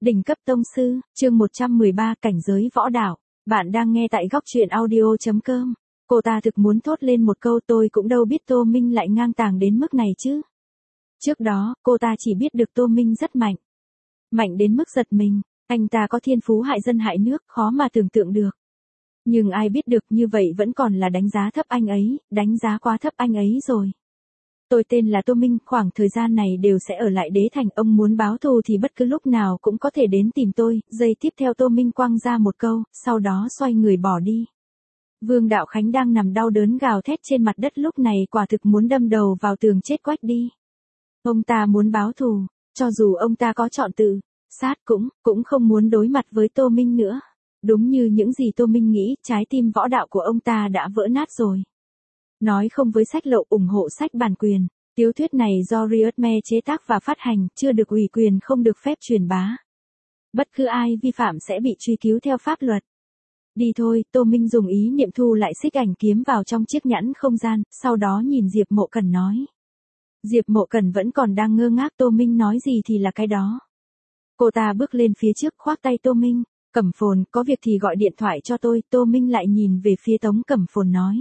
Đỉnh cấp tông sư, chương 113 cảnh giới võ đạo. Bạn đang nghe tại góc truyện audio.com. Cô ta thực muốn thốt lên một câu tôi cũng đâu biết Tô Minh lại ngang tàng đến mức này chứ. Trước đó, cô ta chỉ biết được Tô Minh rất mạnh. Mạnh đến mức giật mình, anh ta có thiên phú hại dân hại nước, khó mà tưởng tượng được. Nhưng ai biết được như vậy vẫn còn là đánh giá thấp anh ấy, đánh giá quá thấp anh ấy rồi. Tôi tên là Tô Minh, khoảng thời gian này đều sẽ ở lại Đế Thành, ông muốn báo thù thì bất cứ lúc nào cũng có thể đến tìm tôi. Giây tiếp theo Tô Minh quăng ra một câu, sau đó xoay người bỏ đi. Vương Đạo Khánh đang nằm đau đớn gào thét trên mặt đất lúc này quả thực muốn đâm đầu vào tường chết quách đi. Ông ta muốn báo thù, cho dù ông ta có chọn tự sát cũng không muốn đối mặt với Tô Minh nữa. Đúng như những gì Tô Minh nghĩ, trái tim võ đạo của ông ta đã vỡ nát rồi. Nói không với sách lậu ủng hộ sách bản quyền, tiểu thuyết này do Riotme chế tác và phát hành, chưa được ủy quyền không được phép truyền bá. Bất cứ ai vi phạm sẽ bị truy cứu theo pháp luật. Đi thôi, Tô Minh dùng ý niệm thu lại xích ảnh kiếm vào trong chiếc nhẫn không gian, sau đó nhìn Diệp Mộ Cẩn nói. Diệp Mộ Cẩn vẫn còn đang ngơ ngác Tô Minh nói gì thì là cái đó. Cô ta bước lên phía trước khoác tay Tô Minh, Cẩm Phồn, có việc thì gọi điện thoại cho tôi. Tô Minh lại nhìn về phía Tống Cẩm Phồn nói.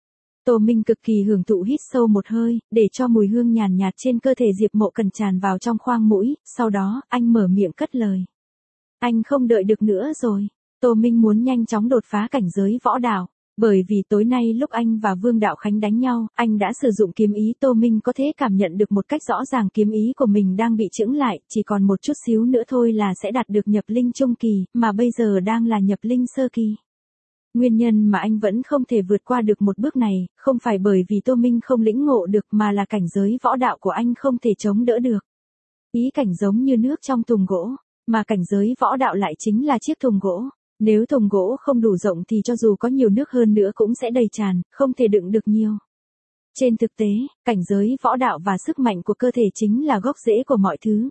Tô Minh cực kỳ hưởng thụ hít sâu một hơi, để cho mùi hương nhàn nhạt trên cơ thể Diệp Mộ Cẩn tràn vào trong khoang mũi, sau đó, anh mở miệng cất lời. Anh không đợi được nữa rồi. Tô Minh muốn nhanh chóng đột phá cảnh giới võ đạo, bởi vì tối nay lúc anh và Vương Đạo Khánh đánh nhau, anh đã sử dụng kiếm ý. Tô Minh có thể cảm nhận được một cách rõ ràng kiếm ý của mình đang bị chững lại, chỉ còn một chút xíu nữa thôi là sẽ đạt được nhập linh trung kỳ, mà bây giờ đang là nhập linh sơ kỳ. Nguyên nhân mà anh vẫn không thể vượt qua được một bước này, không phải bởi vì Tô Minh không lĩnh ngộ được mà là cảnh giới võ đạo của anh không thể chống đỡ được. Ý cảnh giống như nước trong thùng gỗ, mà cảnh giới võ đạo lại chính là chiếc thùng gỗ. Nếu thùng gỗ không đủ rộng thì cho dù có nhiều nước hơn nữa cũng sẽ đầy tràn, không thể đựng được nhiều. Trên thực tế, cảnh giới võ đạo và sức mạnh của cơ thể chính là gốc rễ của mọi thứ.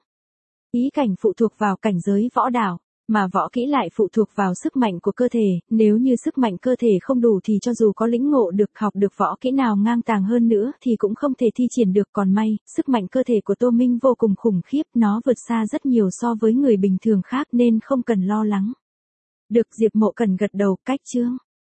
Ý cảnh phụ thuộc vào cảnh giới võ đạo, mà võ kỹ lại phụ thuộc vào sức mạnh của cơ thể. Nếu như sức mạnh cơ thể không đủ thì cho dù có lĩnh ngộ được học được võ kỹ nào ngang tàng hơn nữa thì cũng không thể thi triển được. Còn may, sức mạnh cơ thể của Tô Minh vô cùng khủng khiếp, nó vượt xa rất nhiều so với người bình thường khác nên không cần lo lắng. Được, Diệp Mộ Cẩn gật đầu, cách chương.